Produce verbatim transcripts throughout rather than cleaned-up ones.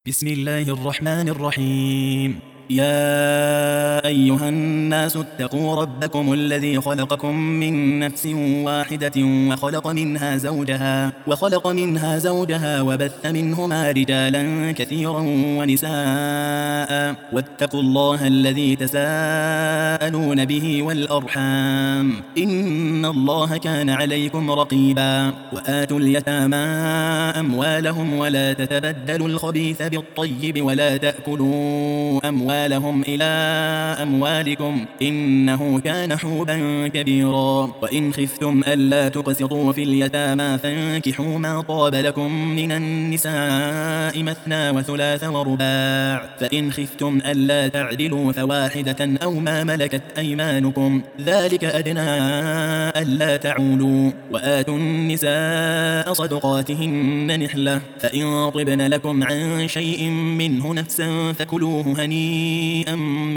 بسم الله الرحمن الرحيم. يا أيها الناس اتقوا ربكم الذي خلقكم من نفس واحدة وخلق منها زوجها وخلق منها زوجها وبث منهما رجالا كثيرا ونساء واتقوا الله الذي تساءلون به والأرحام إن الله كان عليكم رقيبا. وآتوا اليتامى أموالهم ولا تتبدلوا الخبيث بالطيب ولا تأكلوا أموالهم إلى أموالكم إنه كان حوبا كبيرا. وإن خفتم ألا تقسطوا في اليتامى فانكحوا ما طاب لكم من النساء مثنى وثلاث ورباع، فإن خفتم ألا تعدلوا فواحدة أو ما ملكت أيمانكم ذلك أدنى ألا تعولوا. وآتوا النساء صدقاتهن نحلة، فإن طبن لكم عن شيء منه نفسا فكلوه هنيئا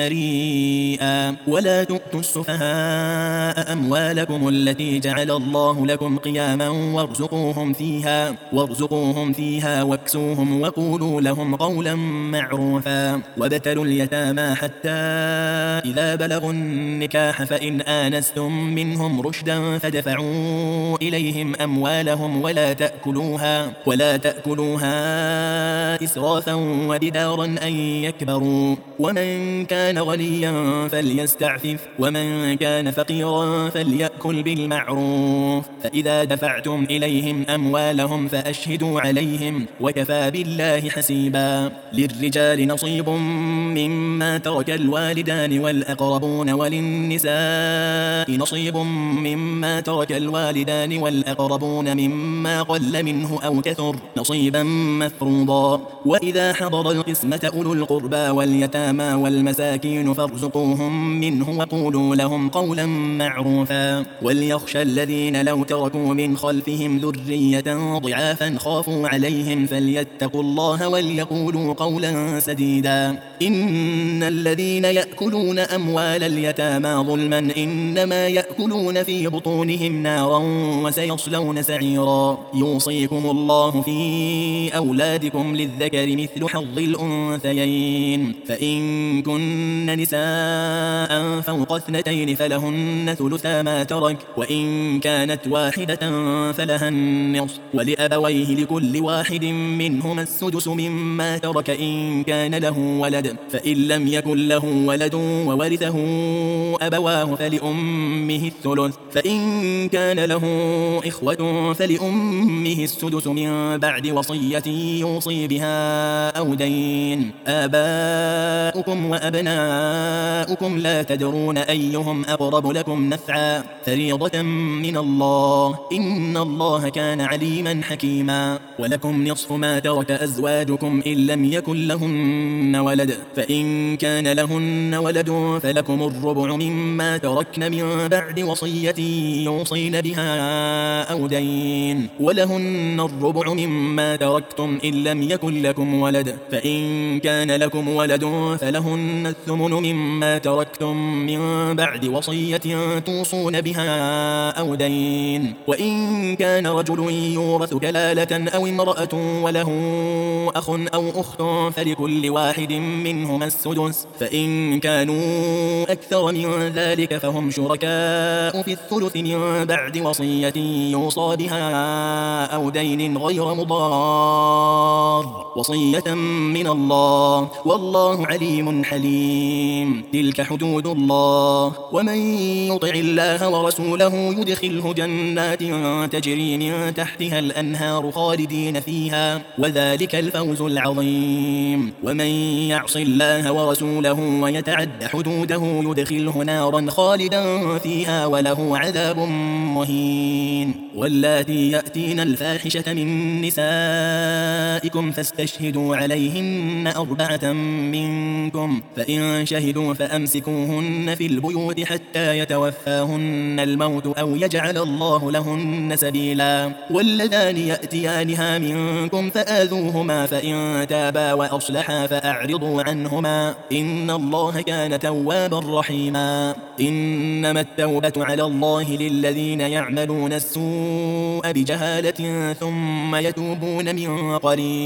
مريئا. ولا تؤتوا السفهاء أموالكم التي جعل الله لكم قياما وارزقوهم فيها وارزقوهم فيها واكسوهم وقولوا لهم قولا معروفا. وابتلوا اليتامى حتى إذا بلغوا النكاح فإن آنستم منهم رشدا فدفعوا إليهم أموالهم ولا تأكلوها ولا تأكلوها إسرافا وبدارا أن يكبروا. ومن كان غنيا فليستعفف ومن كان فقيرا فليأكل بالمعروف. فإذا دفعتم إليهم أموالهم فأشهدوا عليهم وكفى بالله حسيبا. للرجال نصيب مما ترك الوالدان والأقربون وللنساء نصيب مما ترك الوالدان والأقربون مما قل منه أو كثر نصيبا مفروضا. وإذا حضر القسمة أولو القربى واليتامى والمساكين فارزقوهم منه وقولوا لهم قولا معروفا. وليخشى الذين لو تركوا من خلفهم ذرية ضعافا خافوا عليهم فليتقوا الله وليقولوا قولا سديدا. إن الذين يأكلون أموال اليتامى ظلما إنما يأكلون في بطونهم نارا وسيصلون سعيرا. يوصيكم الله في أولادكم للذكر مثل حظ الأنثيين، فإن كن نساء فوق اثنتين فلهن ثلثا ما ترك، وإن كانت واحدة فلها النصف، ولأبويه لكل واحد منهما السدس مما ترك إن كان له ولد، فإن لم يكن له ولد وورثه أبواه فلأمه الثلث، فإن كان له إخوة فلأمه السدس من بعد وصية يوصي بها أو دين. آباؤكم وأبناؤكم لا تدرون أيهم أقرب لكم نفعا فريضة من الله إن الله كان عليما حكيما. ولكم نصف ما ترك أزواجكم إن لم يكن لهن ولد، فإن كان لهن ولد فلكم الربع مما تركن من بعد وصية يوصين بها أو دين. ولهن الربع مما تركتم إن لم يكن لكم ولد، فإن كان لكم ولد فلهن الثمن مما تركتم من بعد وصية توصون بها أو دين. وإن كان رجل يورث كلالة أو امرأة وله أخ أو أخت فلكل واحد منهما السدس، فإن كانوا أكثر من ذلك فهم شركاء في الثلث من بعد وصية يوصى بها أو دين غير مضار وصية من الله والله عليم حليم. تلك حدود الله ومن يطع الله ورسوله يدخله جنات تجري من تحتها الأنهار خالدين فيها وذلك الفوز العظيم. ومن يعص الله ورسوله ويتعد حدوده يدخله نارا خالدا فيها وله عذاب مهين. واللاتي يأتين الفاحشة من نسائكم فاستشهدوا عليهن أربعة منكم، فإن شهدوا فأمسكوهن في البيوت حتى يتوفاهن الموت أو يجعل الله لهن سبيلا. واللذان يأتيانها منكم فآذوهما فإن تابا وأصلحا فأعرضوا عنهما إن الله كان توابا رحيما. إنما التوبة على الله للذين يعملون السوء بجهالة ثم يتوبون من قريب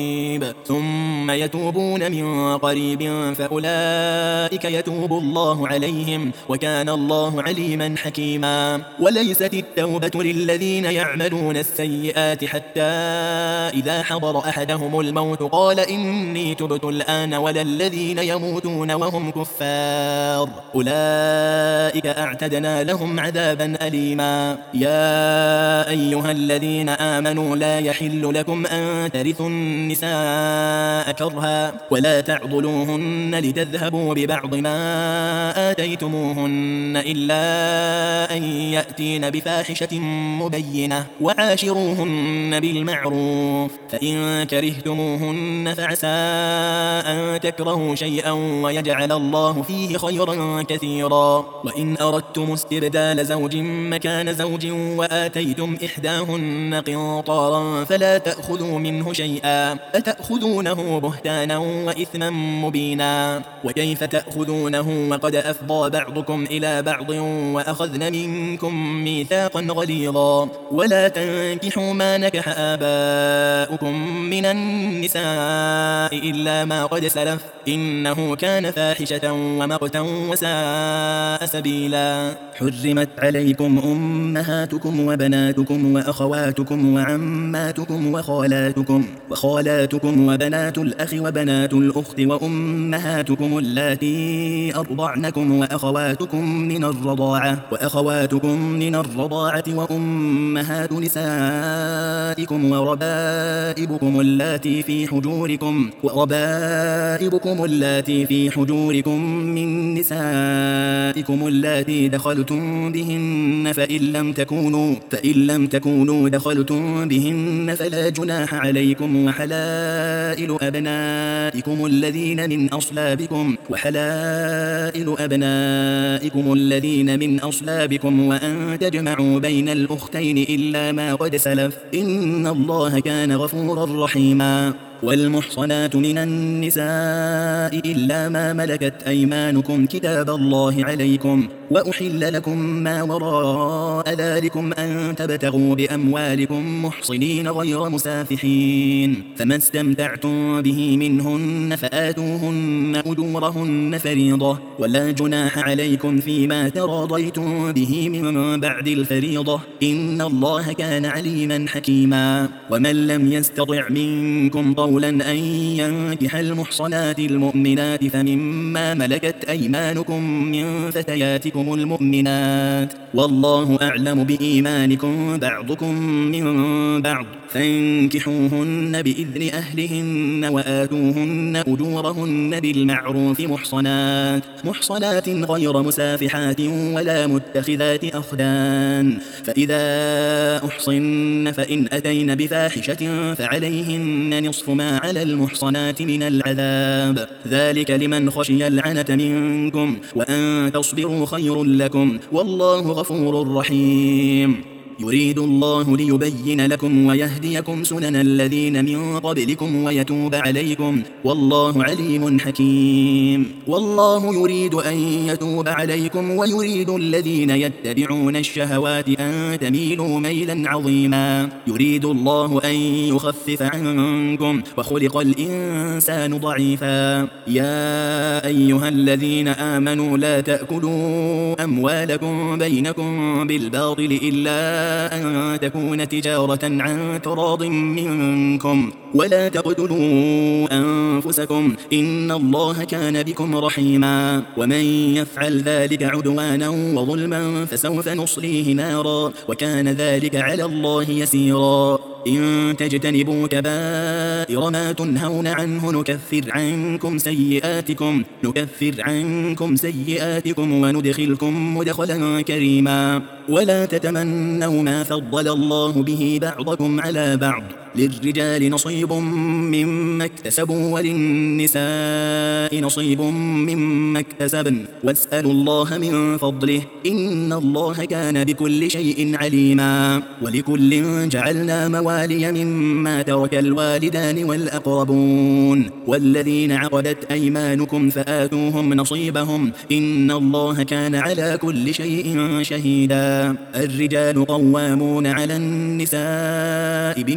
ثم يتوبون من قريب فأولئك يتوب الله عليهم وكان الله عليما حكيما. وليست التوبة للذين يعملون السيئات حتى إذا حضر أحدهم الموت قال إني تبت الآن ولا الذين يموتون وهم كفار أولئك أعتدنا لهم عذابا أليما. يا أيها الذين آمنوا لا يحل لكم أن ترثوا النساء كرها ولا تعضلوهن لتذهبوا ببعض ما آتيتموهن إلا أن يأتين بفاحشة مبينة وعاشروهن بالمعروف فإن كرهتموهن فعسى أن تكرهوا شيئا ويجعل الله فيه خيرا كثيرا. وإن أردتم استبدال زوج مكان زوج وآتيتم إحداهن قنطارا فلا تأخذوا منه شيئا أتأخذونه بهتانا وإثما مبينا. وكيف تأخذونه وقد أفضى بعضكم إلى بعض وأخذن منكم ميثاقا غليظا. ولا تنكحوا ما نكح آباؤكم من النساء إلا ما قد سلف إنه كان فاحشة ومقتا وساء سبيلا. حرمت عليكم أمهاتكم وبناتكم وأخواتكم وعماتكم وخالاتكم وخالاتكم وبنات الأخ وبنات الأخت وأمهاتكم اللاتي أرضعنكم وأخواتكم من الرضاعة وأخواتكم من الرضاعة وأمهات نسائكم وربائبكم اللاتي في حجوركم وربائبكم اللاتي في حجوركم من نسائكم اللاتي دخلتم بهن فإن لم تكونوا فإن لم تكونوا دخلتم بهن فلا جناح عليكم وحلائل أبنائكم الذين من أصلابكم وحلائل أبنائكم الذين من أصلابكم وأن تجمعوا بين الأختين إلا ما قد سلف إن الله كان غفورا رحيما. والمحصنات من النساء إلا ما ملكت أيمانكم كتاب الله عليكم وأحل لكم ما وراء ذلكم أن تبتغوا بأموالكم محصنين غير مسافحين فما استمتعتم به منهن فآتوهن أجورهن فريضة ولا جناح عليكم فيما تراضيتم به من بعد الفريضة إن الله كان عليما حكيما. ومن لم يستطع منكم قولا أن ينكح المحصنات المؤمنات فمما ملكت أيمانكم من فتياتكم المؤمنات والله أعلم بإيمانكم بعضكم من بعض فانكحوهن بإذن أهلهن وآتوهن أجورهن بالمعروف محصنات محصنات غير مسافحات ولا متخذات أخدان فإذا أحصن فإن أتين بفاحشة فعليهن نصف ما على المحصنات من العذاب ذلك لمن خشي العنة منكم وأن تصبروا خير لكم والله غفور رحيم. يريد الله ليبين لكم ويهديكم سنن الذين من قبلكم ويتوب عليكم والله عليم حكيم. والله يريد أن يتوب عليكم ويريد الذين يتبعون الشهوات أن تميلوا ميلا عظيما. يريد الله أن يخفف عنكم وخلق الإنسان ضعيفا. يا أيها الذين آمنوا لا تأكلوا أموالكم بينكم بالباطل إلا أن تكون تجارة عن تراض منكم ولا تقتلوا أنفسكم إن الله كان بكم رحيما. ومن يفعل ذلك عدوانا وظلما فسوف نصليه نارا وكان ذلك على الله يسيرا. إن تجتنبوا كبائر ما تنهون عنه نكفر عنكم سيئاتكم نكفر عنكم سيئاتكم وندخلكم مدخلا كريما. ولا تتمنوا ما فضل الله به بعضكم على بعض للرجال نصيب مما اكتسبوا وللنساء نصيب مما اكتسبن واسألوا الله من فضله إن الله كان بكل شيء عليما. ولكل جعلنا موالي مما ترك الوالدان والأقربون والذين عقدت أيمانكم فآتوهم نصيبهم إن الله كان على كل شيء شهيدا. الرجال قوامون على النساء بما فضل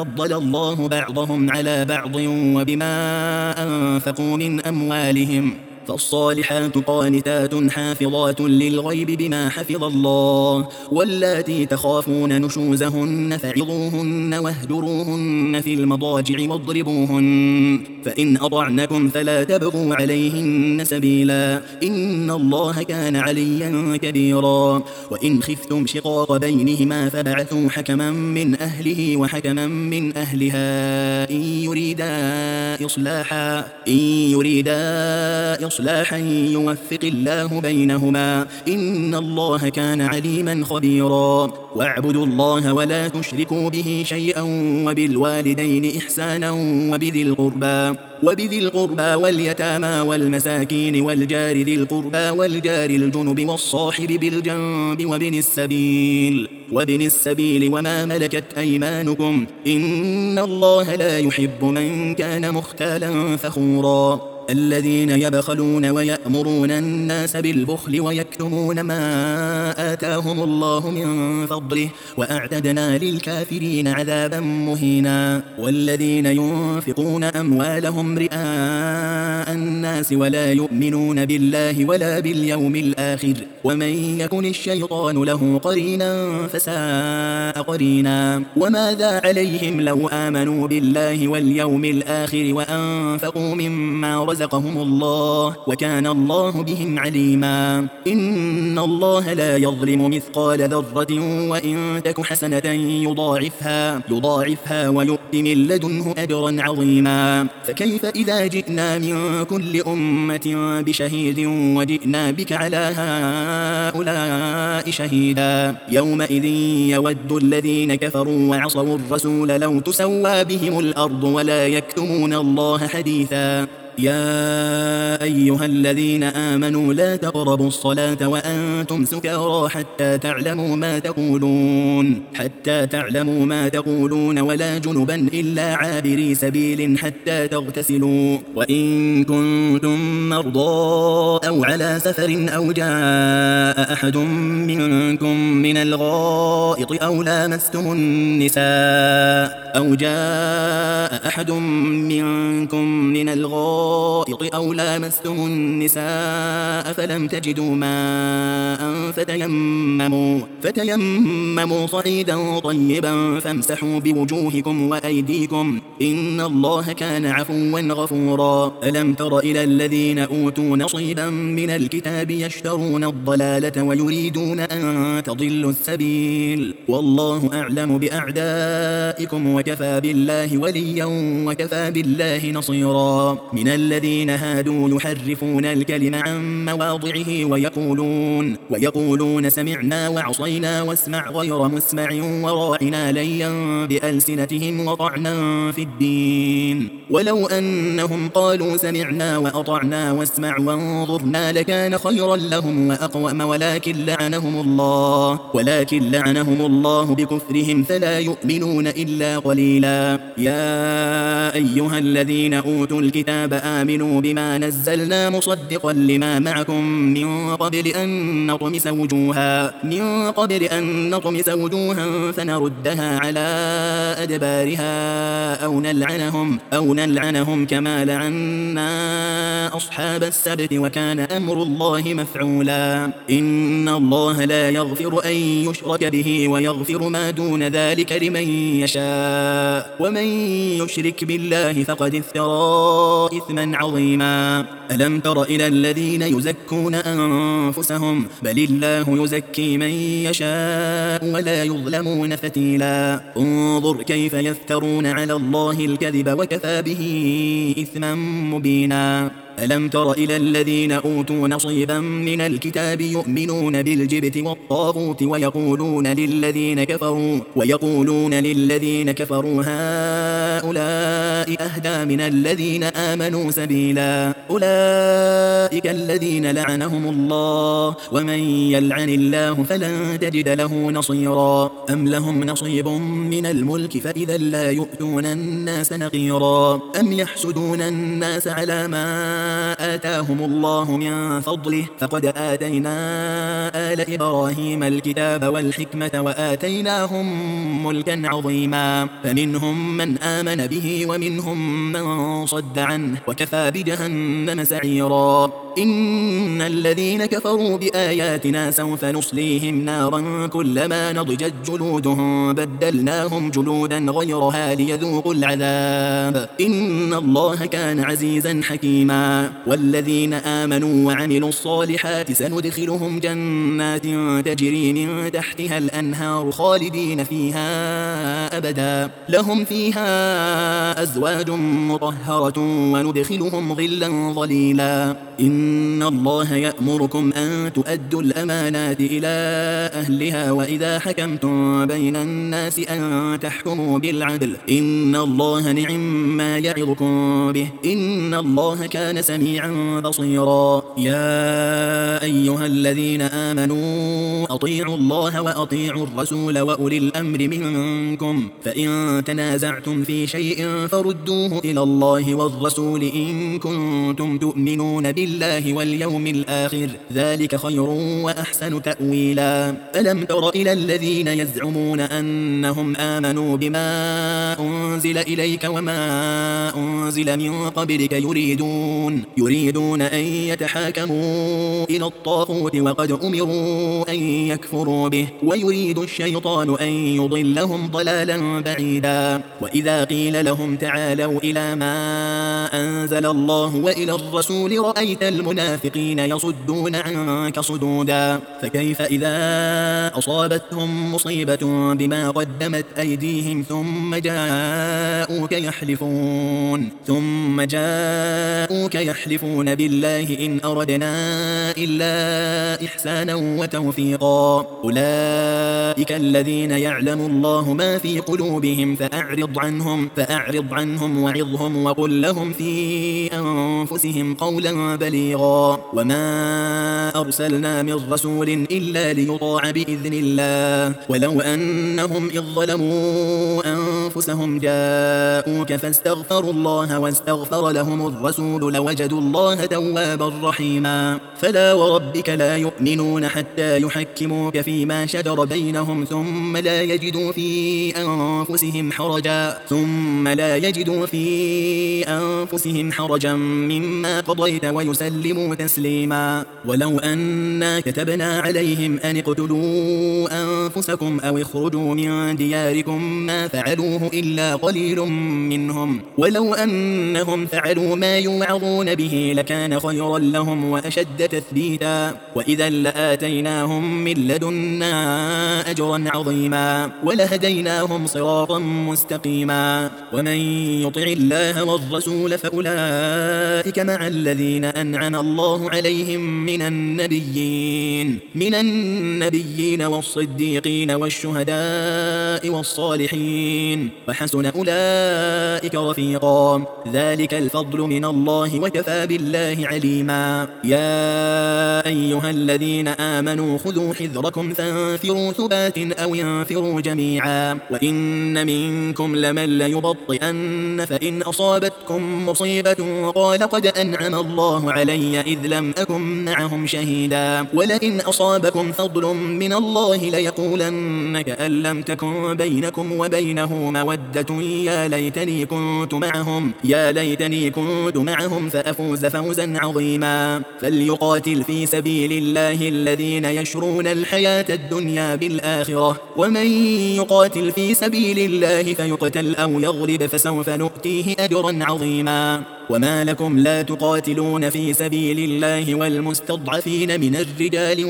فضل الله بعضهم على بعض وبما أنفقوا من أموالهم فالصالحات قانتات حافظات للغيب بما حفظ الله واللاتي تخافون نشوزهن فعظوهن واهجروهن في المضاجع واضربوهن فإن أطعنكم فلا تبغوا عليهن سبيلا إن الله كان عليا كبيرا وإن خفتم شقاق بينهما فبعثوا حكما من أهله وحكما من أهلها إن يريدا إصلاحا إن يريدا إصلاحا يوفق الله بينهما إن الله كان عليما خبيرا واعبدوا الله ولا تشركوا به شيئا وبالوالدين إحسانا وبذي القربى وبذي القربى واليتامى والمساكين والجار ذي القربى والجار الجنب والصاحب بالجنب وابن السبيل وابن السبيل وما ملكت أيمانكم إن الله لا يحب من كان مختالا فخورا الذين يبخلون ويأمرون الناس بالبخل ويكتمون ما آتاهم الله من فضله وأعتدنا للكافرين عذابا مهينا والذين ينفقون أموالهم رئاء الناس ولا يؤمنون بالله ولا باليوم الآخر ومن يكن الشيطان له قرينا فساء قرينا وماذا عليهم لو آمنوا بالله واليوم الآخر وأنفقوا مما رزقهم الله وكان الله بهم عليما إن الله لا يظلم مثقال ذرة وإن تك حسنة يضاعفها يضاعفها ويؤت من لدنه أجرا عظيما فكيف إذا جئنا من كل أمة بشهيد وجئنا بك على هؤلاء شهيدا يومئذ يود الذين كفروا وعصوا الرسول لو تسوى بهم الأرض ولا يكتمون الله حديثا يا أيها الذين آمنوا لا تقربوا الصلاة وأنتم سكارى حتى تعلموا ما تقولون حتى تعلموا ما تقولون ولا جنبا إلا عابري سبيل حتى تغتسلوا وإن كنتم مرضى أو على سفر أو جاء أحد منكم من الغائط أو لامستم النساء أو جاء أحد منكم من الغائط أو لامستم النساء فلم تجدوا ماء فتيمموا, فتيمموا صعيدا طيبا فامسحوا بوجوهكم وأيديكم إن الله كان عفوا غفورا ألم تر إلى الذين أوتوا نصيبا من الكتاب يشترون الضلالة ويريدون أن تضلوا السبيل والله أعلم بأعدائكم وكفى بالله وليا وكفى بالله نصيرا من الذين هادوا يحرفون الكلم عن مواضعه ويقولون ويقولون سمعنا وعصينا واسمع غير مسمع وراعنا ليا بألسنتهم وطعنا في الدين ولو أنهم قالوا سمعنا وأطعنا واسمع وانظرنا لكان خيرا لهم وأقوم ولكن لعنهم الله ولكن لعنهم الله بكفرهم فلا يؤمنون إلا قليلا يا أيها الذين أوتوا الكتاب آمنوا بما نزلنا مصدقا لما معكم من قبل أن نطمس وجوها من قبل أن نطمس وجوها فنردها على أدبارها أو نلعنهم أو نلعنهم كما لعنا أصحاب السبت وكان أمر الله مفعولا إن الله لا يغفر أن يشرك به ويغفر ما دون ذلك لمن يشاء ومن يشرك بالله فقد افترى إثما عظيما ألم تر إلى الذين يزكون أنفسهم بل الله يزكي من يشاء ولا يظلمون فتيلا انظر كيف يفترون على الله الكذب وكفى به إثما مبينا ألم تر إلى الذين أوتوا نصيبا من الكتاب يؤمنون بالجبت والطاغوت ويقولون للذين كفروا ويقولون للذين كفروا هؤلاء أهدى من الذين آمنوا سبيلا أولئك الذين لعنهم الله ومن يلعن الله فلن تجد له نصيرا أم لهم نصيب من الملك فإذا لا يؤتون الناس نقيرا أم يحسدون الناس على ما آتاهم الله من فضله فقد آتينا آل إبراهيم الكتاب والحكمة وآتيناهم ملكا عظيما فمنهم من آمن به ومنهم من صد عنه وكفى بجهنم سعيرا إن الذين كفروا بآياتنا سوف نصليهم نارا كلما نضجت جلودهم بدلناهم جلودا غيرها ليذوقوا العذاب إن الله كان عزيزا حكيما والذين آمنوا وعملوا الصالحات سندخلهم جنات تجري من تحتها الأنهار خالدين فيها أبدا لهم فيها أزواج مطهرة وندخلهم ظلا ظليلا إن الله يأمركم أن تؤدوا الأمانات إلى أهلها وإذا حكمتم بين الناس أن تحكموا بالعدل إن الله نعم ما يعظكم به إن الله كان سميعا بصيرا يا أيها الذين آمنوا أطيعوا الله وأطيعوا الرسول وأولي الأمر منكم فإن تنازعتم في شيء فردوه إلى الله والرسول إن كنتم تؤمنون بالله واليوم الآخر ذلك خير وأحسن تأويلا ألم تر إلى الذين يزعمون أنهم آمنوا بما أنزل إليك وما أنزل من قبلك يريدون يريدون أن يتحاكموا إلى الطاغوت وقد أمروا أن يكفروا به ويريد الشيطان أن يضلهم ضلالا بعيدا وإذا قيل لهم تعالوا إلى ما أنزل الله وإلى الرسول رأيت المنافقين يصدون عنك صدودا فكيف إذا أصابتهم مصيبة بما قدمت أيديهم ثم جاءوك يحلفون ثم جاءوك يحلفون بالله إن أردنا إلا إحسانا وتوفيقا أولئك الذين يعلم الله ما في قلوبهم فأعرض عنهم فأعرض عنهم وعظهم وقل لهم في أنفسهم قولا بليغا وما أرسلنا من رسول إلا ليطاع بإذن الله ولو أنهم إذ ظلموا أنفسهم جاءوك فاستغفروا الله واستغفر لهم الرسول لوجدوا الله توابا رحيما فلا وربك لا يؤمنون حتى يحكموك فيما شجر بينهم ثم لا يجدوا في أنفسهم حرجا ثم لا يجدوا في أنفسهم حرجا مما قضيت ويسلموا تسليما ولو أنا كتبنا عليهم أن اقتلوا أنفسكم أو اخرجوا من دياركم ما فعلوه إلا قليل منهم ولو أنهم فعلوا ما يوعظون به لكان خيرا لهم وأشد تثبيتا وإذا لآتيناهم من لدنا أجرا عظيما ولهديناهم صراطا مستقيما ومن يطع الله والرسول فأولئك مع الذين أنعم الله عليهم من النبيين من النبيين والصديقين والشهداء والصالحين وحسن أولئك رفيقا ذلك الفضل من الله وكفى بالله عليما يا أيها الذين آمنوا خذوا حذركم فانفروا ثبات أو انفروا جميعا وإن منكم لمن ليبطئن فإن أصابتكم مصيبة قال قد أنعم الله علي إذ لم أكن معهم شهيدا ولئن أصابكم فضل من الله ليقولن كأن لم تكن بينكم وبينه مودة يا ليتني كنت معهم يا ليتني كنت معهم فأفوز فوزا عظيما فليقاتل في سبيل الله الذين يشرون الحياة الدنيا بالآخرة ومن يقاتل في سبيل الله فيقتل أو يغلب فسوف نؤتيه أجرا عظيما وما لكم لا تقاتلون في سبيل الله والمستضعفين من الرجال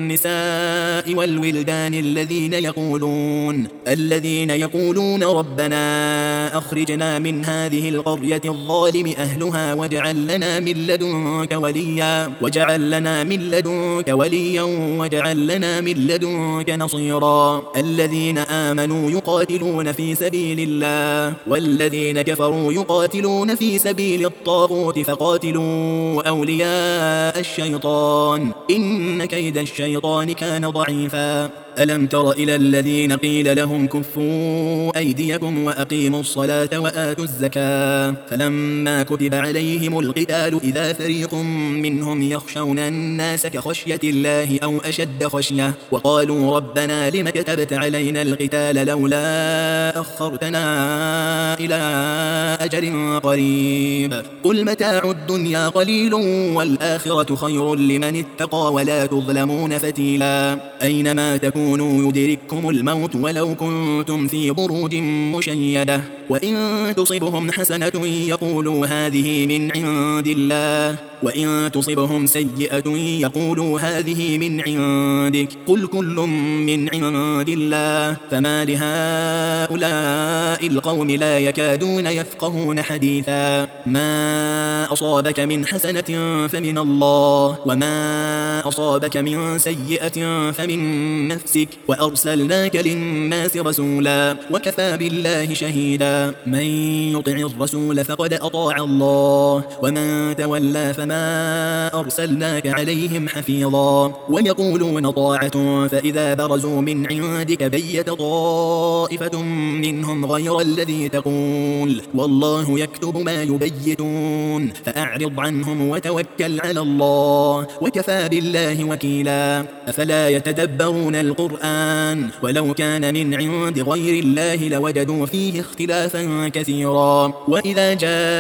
والنساء والولدان الذين يقولون الذين يقولون ربنا أخرجنا من هذه القرية الظالم أهلها واجعل لنا من لدنك وليا واجعل لنا من لدنك وليا واجعل لنا من لدنك نصيرا الذين آمنوا يقاتلون في سبيل الله والذين كفروا يقاتلون في سبيل الطاغوت فقاتلوا أولياء الشيطان إن كيد الشيطان كان ضعيفا ألم تر إلى الذين قيل لهم كفوا أيديكم وأقيموا الصلاة وآتوا الزكاة فلما كتب عليهم القتال إذا فريق منهم يخشون الناس كخشية الله أو أشد خشية وقالوا ربنا لم كتبت علينا القتال لولا أخرتنا إلى أجل قريب قل متاع الدنيا قليل والآخرة خير لمن اتقى ولا تظلمون فتيلا أينما تكونوا يدرككم الموت ولو كنتم في بروج مشيدة وإن تصبهم حسنة يقولوا هذه من عند الله وإن تصبهم سيئة يقولوا هذه من عندك قل كل من عند الله فما لهؤلاء القوم لا يكادون يفقهون حديثا ما أصابك من حسنة فمن الله وما أصابك من سيئة فمن نفسك وأرسلناك للناس رسولا وكفى بالله شهيدا من يطع الرسول فقد أطاع الله ومن تولى فما أرسلناك عليهم حفيظا ويقولون طاعة فإذا برزوا من عندك بيت طائفة منهم غير الذي تقول والله يكتب ما يبيتون فأعرض عنهم وتوكل على الله وكفى بالله وكيلا أفلا يتدبرون القرآن ولو كان من عند غير الله لوجدوا فيه اختلافا كثيرا وإذا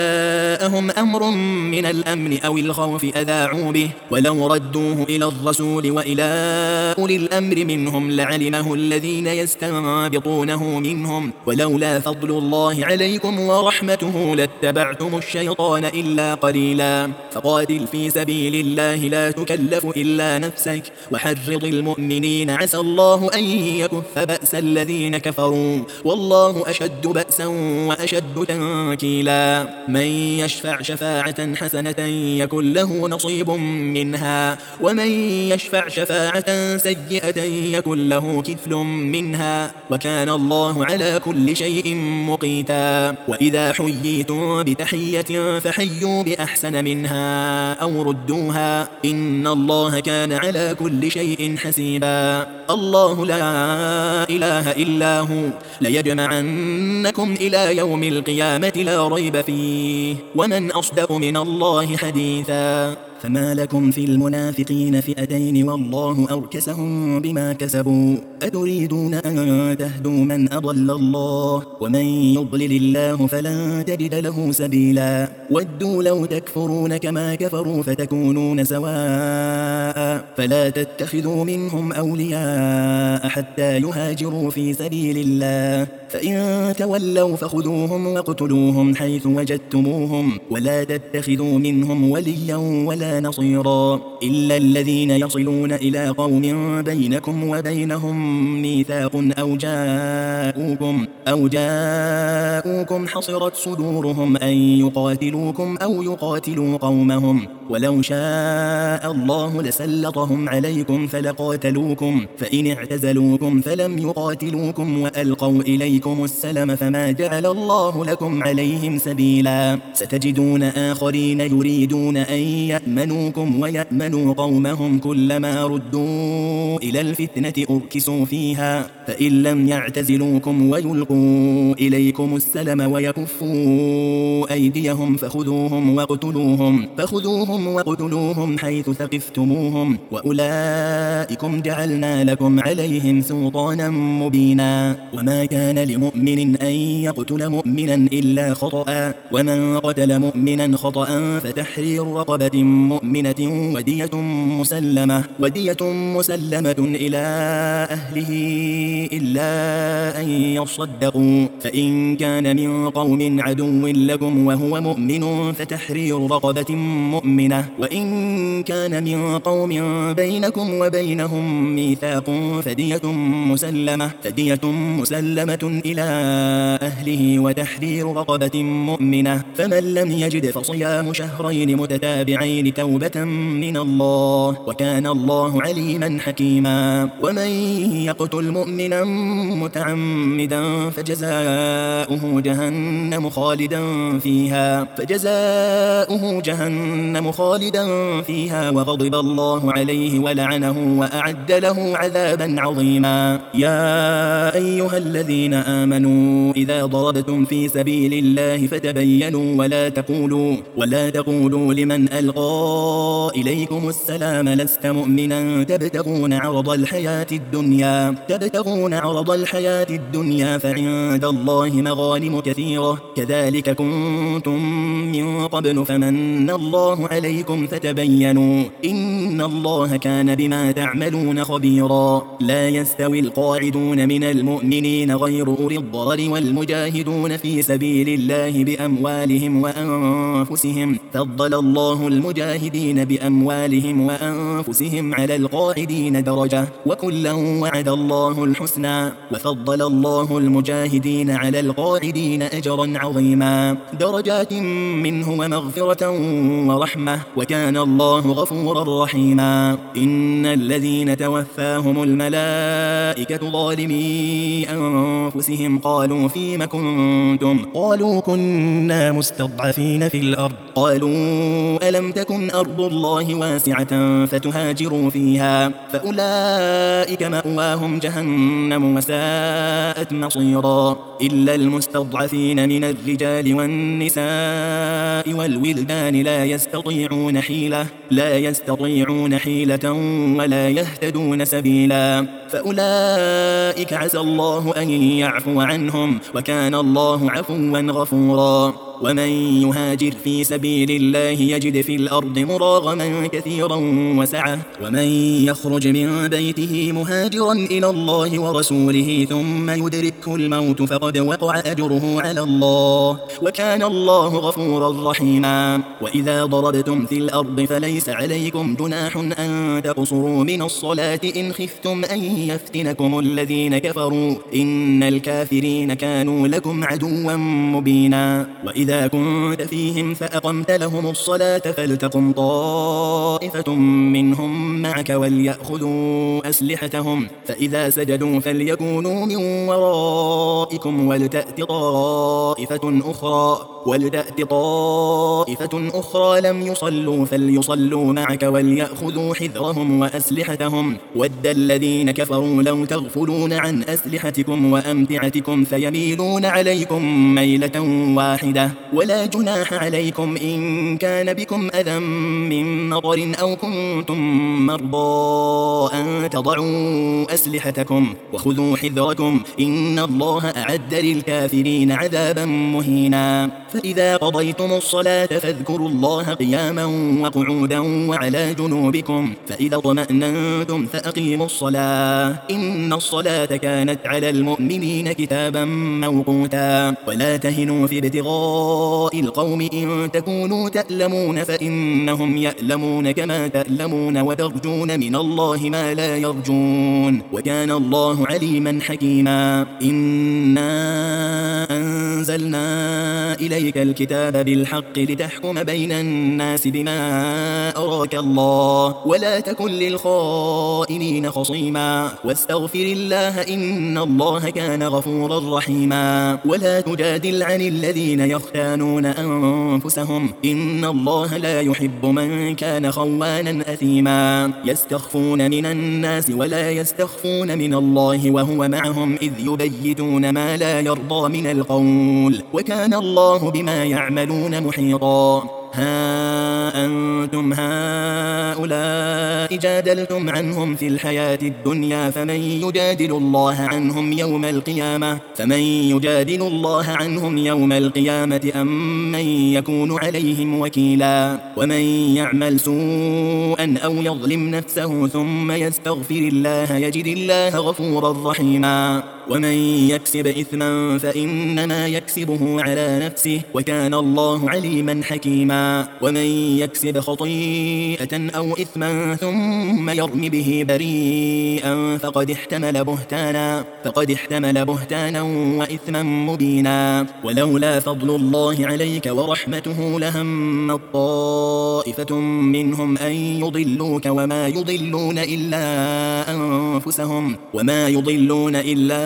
جاءهم أمر من الأمن أو الخوف أذاعوا به ولو ردوه إلى الرسول وإلى أولي الأمر منهم لعلمه الذين يستنبطونه منهم ولولا فضل الله عليكم ورحمته لاتبعتم الشيطان إلا قليلا فقاتل في سبيل الله لا تكلف إلا نفسك وحرض المؤمنين عسى الله أن يكف بأس الذين كفروا والله أشد بأسا وأشد تنكيلا من يشفع شفاعة حسنة يكن له نصيب منها ومن يشفع شفاعة سيئة يكن له كفل منها وكان الله على كل شيء مقيتا وإذا حييتم بتحية فحيوا بأحسن منها أو ردوها إن الله كان على كل شيء حسيبا الله لا إله إلا هو ليجمعنكم إلى يوم القيامة لا ريب فيه ومن أصدق من الله حديثا فما لكم في المنافقين فئتين والله أركسهم بما كسبوا أتريدون أن تهدوا من أضل الله ومن يضلل الله فلن تجد له سبيلا ودوا لو تكفرون كما كفروا فتكونون سواء فلا تتخذوا منهم أولياء حتى يهاجروا في سبيل الله فإن تولوا فخذوهم واقتلوهم حيث وجدتموهم ولا تتخذوا منهم وليا ولا نصيرا إلا الذين يصلون إلى قوم بينكم وبينهم ميثاق أو جاءوكم أو جاءوكم حصرت صدورهم أن يقاتلوكم أو يقاتلوا قومهم ولو شاء الله لسلطهم عليكم فلقاتلوكم فإن اعتزلوكم فلم يقاتلوكم وألقوا إليكم السلم فما جعل الله لكم عليهم سبيلا ستجدون آخرين يريدون أن يأمنوكم ويأمنوا قومهم كلما ردوا إلى الفتنة أركسوا فيها فإن لم يعتزلوكم ويلقوا إليكم السلم ويكفوا أيديهم فخذوهم واقتلوهم فخذوهم واقتلوهم حيث ثقفتموهم وأولئكم جعلنا لكم عليهم سلطانا مبينا وما كان لمؤمن أن يقتل مؤمنا إلا خطأ ومن قتل مؤمنا خطأ فتحرير رقبة مؤمنة ودية مسلمة ودية مسلمة إلى أهله إلا أن يصدقوا فإن كان من قوم عدو لكم وهو مؤمن فتحرير رقبة مؤمنة وإن كان من قوم بينكم وبينهم ميثاق فدية مسلمة فدية مسلمة إلى أهله وتحرير رقبة مؤمنة فمن لم يجد فصيام شهرين متتابعين توبة من الله وكان الله عليما حكيما. ومن يقتل مؤمنا متعمدا فجزاؤه جهنم خالدا فيها فجزاؤه جهنم خالدا فيها وغضب الله عليه ولعنه وأعد له عذابا عظيما. يا أيها الذين آمنوا إذا ضربتم في سبيل الله فتبينوا ولا تقولوا ولا تقولوا لمن ألقى إليكم السلام لست مؤمنا تبتغون عرض الحياة الدنيا تبتغون عرض الحياة الدنيا فعند الله مغانم كثيرة كذلك كنتم من قبل فمن الله عليكم فتبينوا إن الله كان بما تعملون خبيرا. لا يستوي القاعدون من المؤمنين غير أولي الضرر والمجاهدون في سبيل الله بأموالهم وأنفسهم فضل الله المجاهدين بأموالهم وأنفسهم على القاعدين درجة وكلا وعد الله الحسنى وفضل الله المجاهدين على القاعدين أجرا عظيما درجات منه ومغفرة ورحمة وكان الله غفورا رحيما. إن الذين توفاهم الملائكة ظالمي أنفسهم قالوا فيم كنتم قالوا كنا مستضعفين في الأرض قالوا ألم تكن أرض الله واسعة فتهاجروا فيها فأولئك مأواهم جهنم وساءت مصيرا. إلا المستضعفين من الرجال والنساء والولدان لا يستطيعون حيلة لا يستطيعون حيلة ولا يهتدون سبيلا فأولئك عسى الله أن يعفو عنهم وكان الله عفوا غفورا. ومن يهاجر في سبيل الله يجد في الأرض مراغما كثيرا وسعة ومن يخرج من بيته مهاجرا إلى الله ورسوله ثم يدركه الموت فقد وقع أجره على الله وكان الله غفورا رحيما. وإذا ضربتم في الأرض فليس عليكم جناح أن تقصروا من الصلاة إن خفتم أن يفتنكم الذين كفروا إن الكافرين كانوا لكم عدوا مبينا. وإذا إذا كنت فيهم فأقمت لهم الصلاة فلتقم طائفة منهم معك وليأخذوا أسلحتهم فإذا سجدوا فليكونوا من ورائكم ولتأت طائفة أخرى ولتأت طائفة أخرى لم يصلوا فليصلوا معك وليأخذوا حذرهم وأسلحتهم ود الذين كفروا لو تغفلون عن أسلحتكم وأمتعتكم فيميلون عليكم ميلة واحدة ولا جناح عليكم إن كان بكم أذى من مطر أو كنتم مرضى أن تضعوا أسلحتكم وخذوا حذركم إن الله أعد للكافرين عذابا مهينا. فإذا قضيتم الصلاة فاذكروا الله قياما وقعودا وعلى جنوبكم فإذا اطمأننتم فأقيموا الصلاة إن الصلاة كانت على المؤمنين كتابا موقوتا. ولا تهنوا في ابتغاء القوم إن تكونوا تألمون فإنهم يألمون كما تألمون وترجون من الله ما لا يرجون وكان الله عليما حكيما. إنا أنزلنا إليك الكتاب بالحق لتحكم بين الناس بما أراك الله ولا تكن للخائنين خصيما واستغفر الله إن الله كان غفورا رحيما. ولا تجادل عن الذين يختانون أنفسهم إن الله لا يحب من كان خوانا أثيما. يستخفون من الناس ولا يستخفون من الله وهو معهم إذ يبيتون ما لا يرضى من القول وكان الله بما يعملون محيطا. ها أنتم هؤلاء جادلتم عنهم في الحياة الدنيا فمن يجادل الله عنهم يوم القيامة فمن يجادل الله عنهم يوم القيامة أم من يكون عليهم وكيلا. ومن يعمل سوءا أو يظلم نفسه ثم يستغفر الله يجد الله غفورا رحيما. ومن يكسب إثما فإنما يكسبه على نفسه وكان الله عليما حكيما ومن يكسب خطيئة أو إثما ثم يرم به بريئا فقد احتمل بهتانا فقد احتمل بهتانا وإثما مبينا ولولا فضل الله عليك ورحمته لهم طائفة منهم أن يضلوك وما يضلون إلا أنفسهم وما يضلون إلا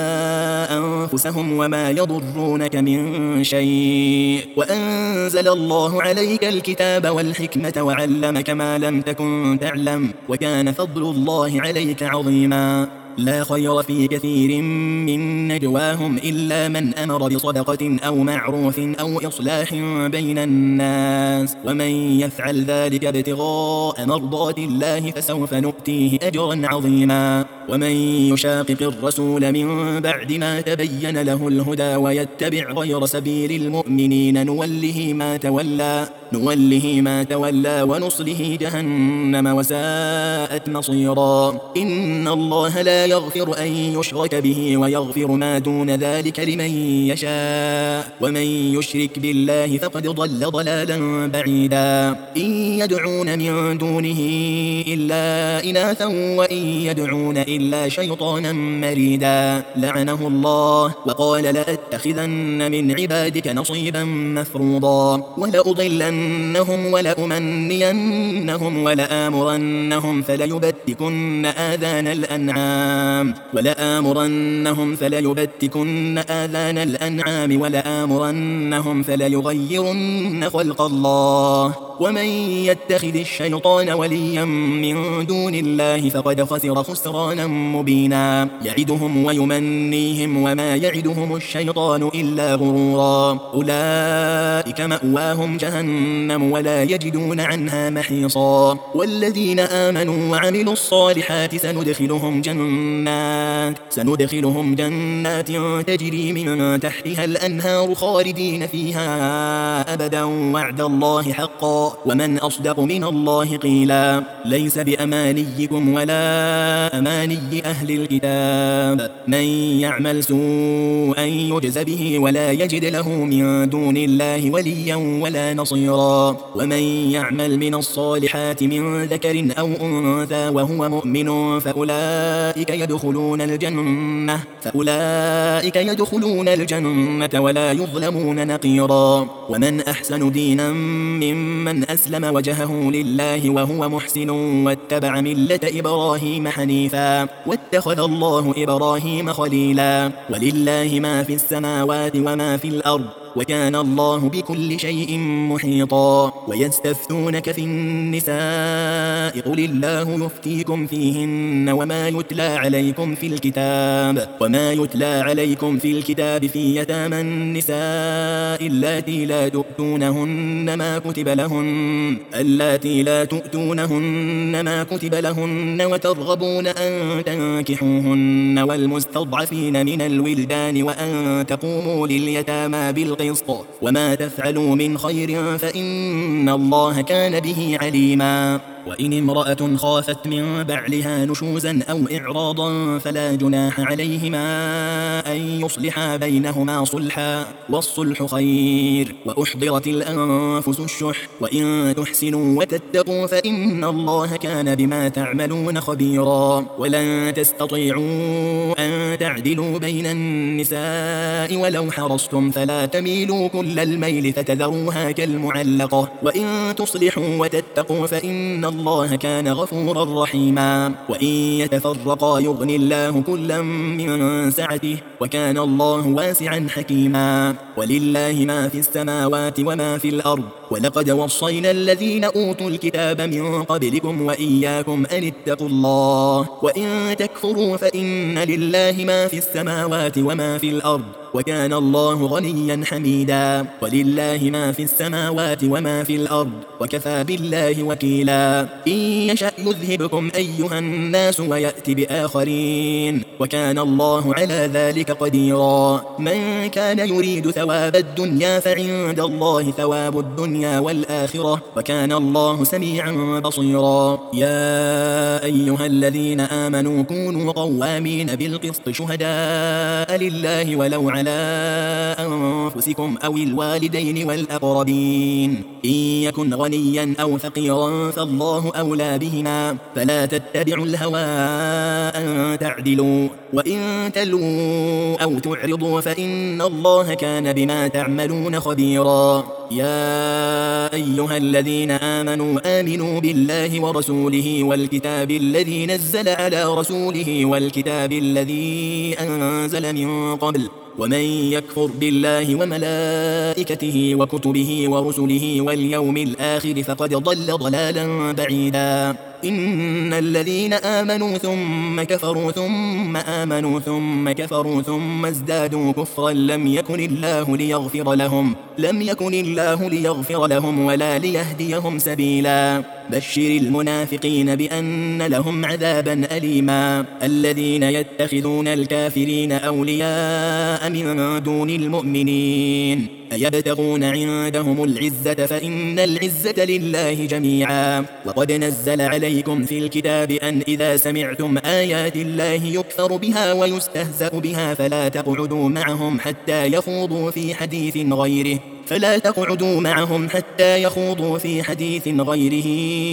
أنفسهم وما يضرونك من شيء وأنزل الله عليك الكتاب والحكمة وعلمك ما لم تكن تعلم وكان فضل الله عليك عظيما لا خير في كثير من نجواهم إلا من أمر بصدقة أو معروف أو إصلاح بين الناس ومن يفعل ذلك ابتغاء مرضات الله فسوف نؤتيه أجرا عظيما ومن يشاقق الرسول من بعد ما تبين له الهدى ويتبع غير سبيل المؤمنين نوله ما تولى نوله ما تولى ونصله جهنم وساءت مصيرا إن الله لا يغفر أن يشرك به ويغفر ما دون ذلك لمن يشاء ومن يشرك بالله فقد ضل ضلالا بعيدا إن يدعون من دونه إلا إناثا وإن يدعون إلا شيطانا مريدا لعنه الله وقال لأتخذن من عبادك نصيبا مفروضا ولأضلنهم ولأمنينهم ولآمرنهم فليبتكن آذان الأنعام ولآمرنهم فليبتكن آذان الأنعام ولآمرنهم فليغيرن خلق الله ومن يتخذ الشيطان وليا من دون الله فقد خسر خسرانا مبينا يعدهم ويمنيهم وما يعدهم الشيطان إلا غرورا أولئك مأواهم جهنم ولا يجدون عنها محيصا والذين آمنوا وعملوا الصالحات سندخلهم جنات سندخلهم جنات تجري من تحتها الأنهار خالدين فيها أبدا وعد الله حقا ومن أصدق من الله قيلا ليس بأمانيكم ولا أماني أهل الكتاب من يعمل سوءا يجز به ولا يجد له من دون الله وليا ولا نصيرا ومن يعمل من الصالحات من ذكر أو أنثى وهو مؤمن فأولئك يدخلون الجنة فأولئك يدخلون الجنة ولا يظلمون نقيرا ومن أحسن دينا ممن أسلم وجهه لله وهو محسن واتبع ملة إبراهيم حنيفا واتخذ الله إبراهيم خليلا ولله ما في السماوات وما في الأرض وكان الله بكل شيء محيطا ويستفتونك في النساء قل الله يفتيكم فيهن وما يتلى عليكم في الكتاب وما يتلى عليكم في الكتاب في يتامى النساء اللاتي لا تؤتونهن ما كتب لهن اللاتي لا تؤتونهن ما كتب لهن وترغبون أن تنكحوهن والمستضعفين من الولدان وأن تقوموا لليتامى بالقسط وما تفعلوا من خير فإن الله كان به عليما وإن امرأة خافت من بعلها نشوزا أو إعراضا فلا جناح عليهما أن يصلحا بينهما صلحا والصلح خير وأحضرت الأنفس الشح وإن تحسنوا وتتقوا فإن الله كان بما تعملون خبيرا ولن تستطيعوا أن تعدلوا بين النساء ولو حرصتم فلا تميلوا كل الميل فتذروها كالمعلقة وإن تصلحوا وتتقوا فإن الله كان غفورا رحيما وإن يتفرقا يغن الله كلا من سعته وكان الله واسعا حكيما ولله ما في السماوات وما في الأرض ولقد وصينا الذين أوتوا الكتاب من قبلكم وإياكم أن اتقوا الله وإن تكفروا فإن لله ما في السماوات وما في الأرض وكان الله غنيا حميدا ولله ما في السماوات وما في الأرض وكفى بالله وكيلا إن يشأ يذهبكم أيها الناس ويأتي بآخرين وكان الله على ذلك قديرا من كان يريد ثواب الدنيا فعند الله ثواب الدنيا الدنيا والآخرة وكان الله سميعا بصيرا. يا أيها الذين آمنوا كونوا قوامين بالقسط شهداء لله ولو على أنفسكم أو الوالدين والأقربين إن يكن غنيا أو فقيرا فالله أولى بهما فلا تتبعوا الهوى أن تعدلوا وإن تلووا أو تعرضوا فإن الله كان بما تعملون خبيرا. يا أيها الذين آمنوا آمنوا بالله ورسوله والكتاب الذي نزل على رسوله والكتاب الذي أنزل من قبل ومن يكفر بالله وملائكته وكتبه ورسله واليوم الآخر فقد ضل ضلالا بعيدا. إن الذين آمنوا ثم كفروا ثم آمنوا ثم كفروا ثم ازدادوا كفرا لم يكن الله ليغفر لهم لم يكن الله ليغفر لهم ولا ليهديهم سبيلا. بشر المنافقين بأن لهم عذابا أليما. الذين يتخذون الكافرين أولياء من دون المؤمنين أيبتغون عندهم العزة فإن العزة لله جميعا. وقد نزل عليكم في الكتاب أن إذا سمعتم آيات الله يكفر بها ويستهزأ بها فلا تقعدوا معهم حتى يخوضوا في حديث غيره فلا تقعدوا معهم حتى يخوضوا في حديث غيره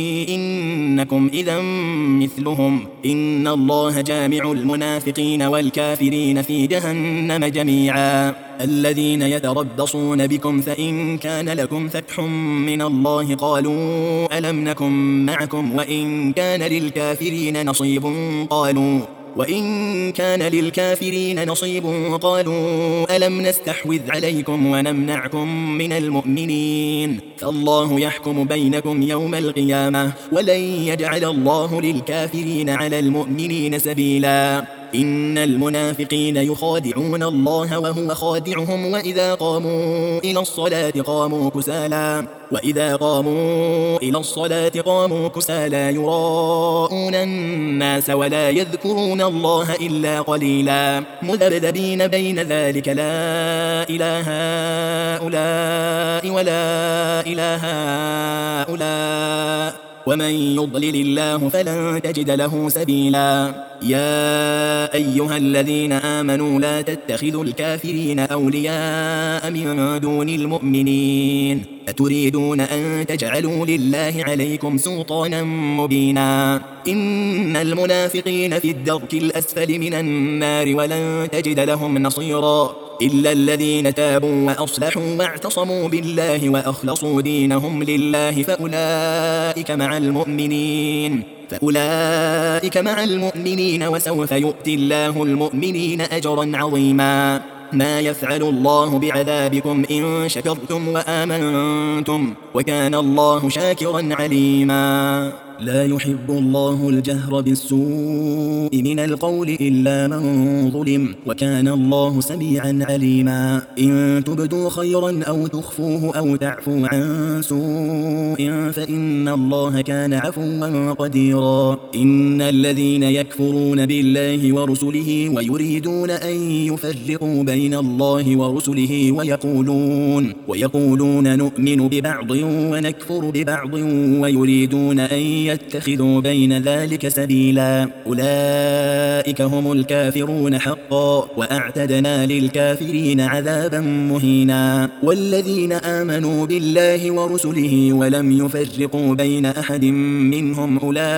إنكم إذا مثلهم إن الله جامع المنافقين والكافرين في جهنم جميعا. الذين يتربصون بكم فإن كان لكم فتح من الله قالوا ألم نكن معكم وإن كان للكافرين نصيب قالوا وإن كان للكافرين نصيب قالوا ألم نستحوذ عليكم ونمنعكم من المؤمنين فالله يحكم بينكم يوم القيامة ولن يجعل الله للكافرين على المؤمنين سبيلا. إن المنافقين يخادعون الله وهو خادعهم وإذا قاموا إلى الصلاة قاموا كسالى وإذا قاموا إلى الصلاة قاموا كسالى يراءون الناس ولا يذكرون الله إلا قليلا مذبذبين بين ذلك لا إله هؤلاء ولا إله هؤلاء ومن يضلل الله فلن تجد له سبيلا. يا أيها الذين آمنوا لا تتخذوا الكافرين أولياء من دون المؤمنين أتريدون أن تجعلوا لله عليكم سلطانا مبينا. إن المنافقين في الدرك الأسفل من النار ولن تجد لهم نصيرا إلا الذين تابوا وأصلحوا واعتصموا بالله وأخلصوا دينهم لله فأولئك مع المؤمنين فأولئك مع المؤمنين وسوف يؤتي الله المؤمنين أجرا عظيما. ما يفعل الله بعذابكم إن شكرتم وآمنتم وكان الله شاكرا عليما. لا يحب الله الجهر بالسوء من القول إلا من ظلم وكان الله سميعا عليما. إن تبدوا خيرا أو تخفوه أو تعفوا عن سوء فإن الله كان عفوا قديرا. إن الذين يكفرون بالله ورسله ويريدون أن يفرقوا بين الله ورسله ويقولون ويقولون نؤمن ببعض ونكفر ببعض ويريدون أن يتخذوا بين ذلك سبيلا أولئك هم الكافرون حقا وأعتدنا للكافرين عذابا مهينا. والذين آمنوا بالله ورسله ولم يفرقوا بين أحد منهم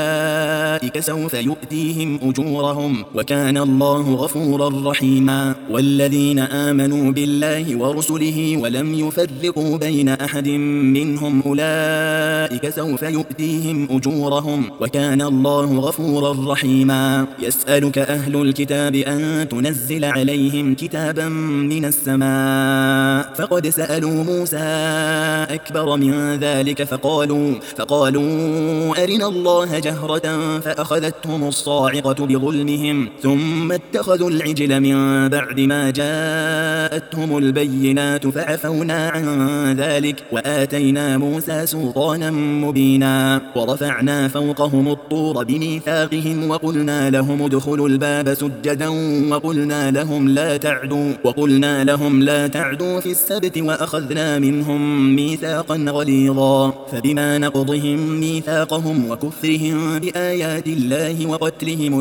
أولئك سوف يؤتيهم أجورهم وكان الله غفورا رحيما. والذين آمنوا بالله ورسله ولم يفرقوا بين أحد منهم أولئك سوف يؤتيهم أجورهم وكان الله غفورا رحيما. يسألك أهل الكتاب أن تنزل عليهم كتابا من السماء فقد سألوا موسى أكبر من ذلك فقالوا فقالوا أرنا الله جهرة فأخذتهم الصاعقة بظلمهم ثم اتخذوا العجل من بعد ما جاءتهم البينات فعفونا عن ذلك وآتينا موسى سلطانا مبينا. ورفعنا ورفعنا فوقهم الطور بميثاقهم وقلنا لهم ادخلوا الباب سجدا وقلنا لهم لا تعدوا وقلنا لهم لا تعدوا في السبت وأخذنا منهم ميثاقا غليظا فبما نقضهم ميثاقهم وكفرهم بآيات الله وقتلهم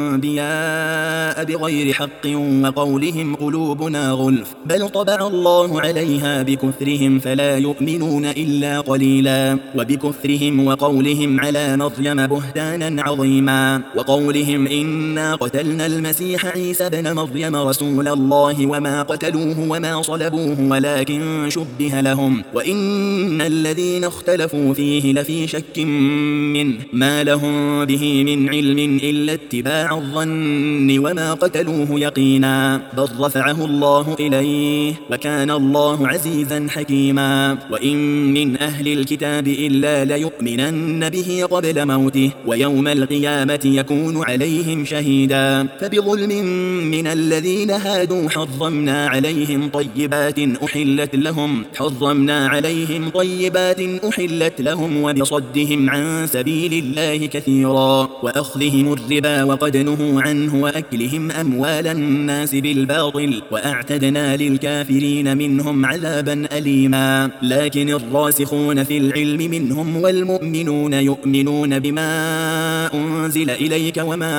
الأنبياء بغير حق وقولهم قلوبنا غلف بل طبع الله عليها بكفرهم فلا يؤمنون إلا قليلا وبكفرهم وقولهم على مريم بهتانا عظيما وقولهم إنا قتلنا المسيح عيسى بن مريم رسول الله وما قتلوه وما صلبوه ولكن شبه لهم وإن الذين اختلفوا فيه لفي شك منه ما لهم به من علم إلا اتباع الظن وما قتلوه يقينا بل رفعه الله إليه وكان الله عزيزا حكيما وإن من أهل الكتاب إلا ليؤمنن به قبل موته ويوم القيامة يكون عليهم شهيدا فبظلم من الذين هادوا حرمنا عليهم طيبات أحلت لهم حرمنا عليهم طيبات أحلت لهم وبصدهم عن سبيل الله كثيرا وأخذهم الربا وقد نهوا عنه وأكلهم أموال الناس بالباطل وأعتدنا للكافرين منهم عذابا أليما لكن الراسخون في العلم منهم والمؤمنون يؤمنون بما أنزل إليك وما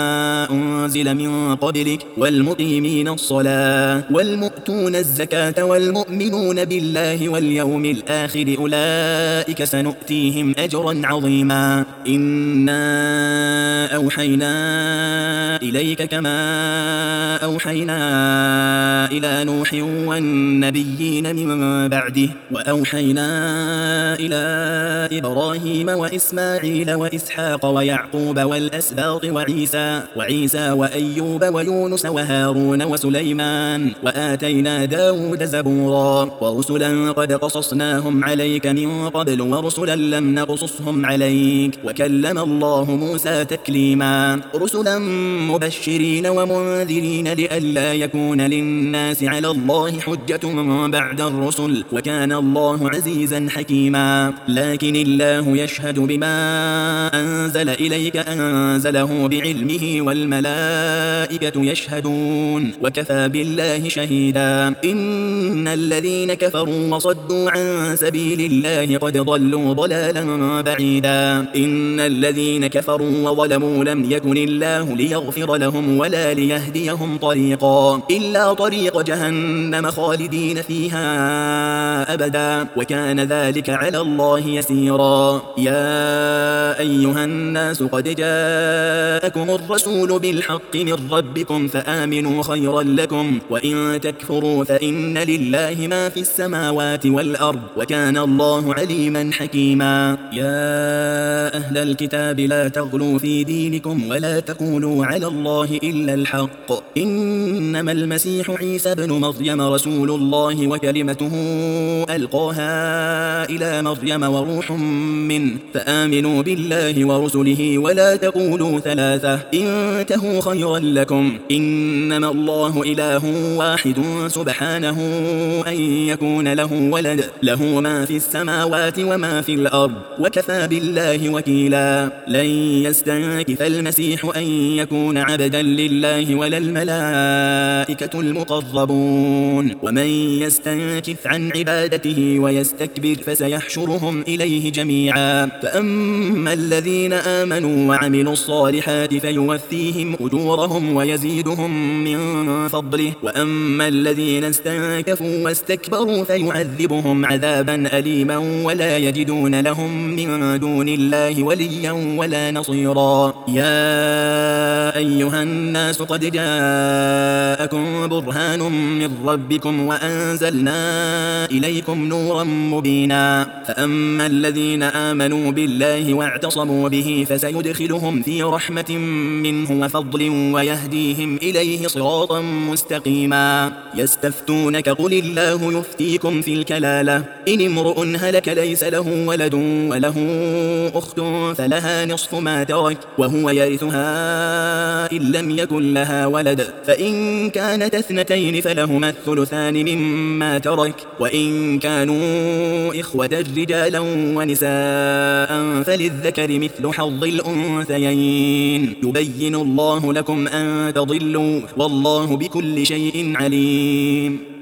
أنزل من قبلك والمقيمين الصلاة والمؤتون الزكاة والمؤمنون بالله واليوم الآخر أولئك سنؤتيهم أجرا عظيما إنا أوحينا إليك كما أوحينا إلى نوح والنبيين من بعده وأوحينا إلى إبراهيم وإسماعيل وإسحاق ويعقوب والأسباط وعيسى وعيسى وأيوب ويونس وهارون وسليمان وآتينا داود زبورا ورسلا قد قصصناهم عليك من قبل ورسلا لم نقصصهم عليك وكلم الله موسى تكليما رسلا مبشرين ومنذرين لئلا يكون للناس على الله حجة بعد الرسل وكان الله عزيزا حكيما لكن الله يشهد بما أنزل إليك أنزله بعلمه والملائكة يشهدون وكفى بالله شهيدا إن الذين كفروا وصدوا عن سبيل الله قد ضلوا ضلالا بعيدا إن الذين كفروا وظلموا لم يكن الله ليغفر لهم ولا ليهديهم طريقا إلا طريق جهنم خالدين فيها أبدا وكان ذلك على الله يسيرا يا أيها الناس قد جاءكم الرسول بالحق من ربكم فآمنوا خيرا لكم وإن تكفروا فإن لله ما في السماوات والأرض وكان الله عليما حكيما يا أهل الكتاب لا تغلوا في دينكم ولا تقولوا على الله إلا الحق إنما المسيح عيسى بن مريم رسول الله وكلمته ألقاها إلى مريم وروح منه فآمنوا بالله ورسله ولا تقولوا ثلاثة انتهوا خيرا لكم إنما الله إله واحد سبحانه أن يكون له ولد له ما في السماوات وما في الأرض وكفى بالله وكيلا لن يستنكف المسيح أن يكون عبدا لله ولا الملائكة المقربون ومن يستنكف عن عبادته ويستكبر فسيحشرهم إليه جميعا فأما الذين آمنوا وعملوا الصالحات فيوفيهم أجورهم ويزيدهم من فضله وأما الذين استنكفوا واستكبروا فيعذبهم عذابا أليما ولا يجدون لهم من دون الله وليا ولا نصيرا يا أيها الناس قد جاءكم برهان من ربكم وأنزلنا إليكم نورا مبينا فأما الذين آمنوا بالله واعتصموا به فسيدخلهم في رحمة منه وفضل ويهديهم إليه صراطا مستقيما يستفتونك قل الله يفتيكم في الكلالة إن امرؤ هلك ليس له ولد وله أخت فلها نصف ما ترك وهو يرثها إن لم يكن لها ولد، فإن كانت اثنتين فلهما الثلثان مما ترك، وإن كانوا إخوة رجالا ونساء فللذكر مثل حظ الأنثيين. يبين الله لكم أن تضلوا والله بكل شيء عليم.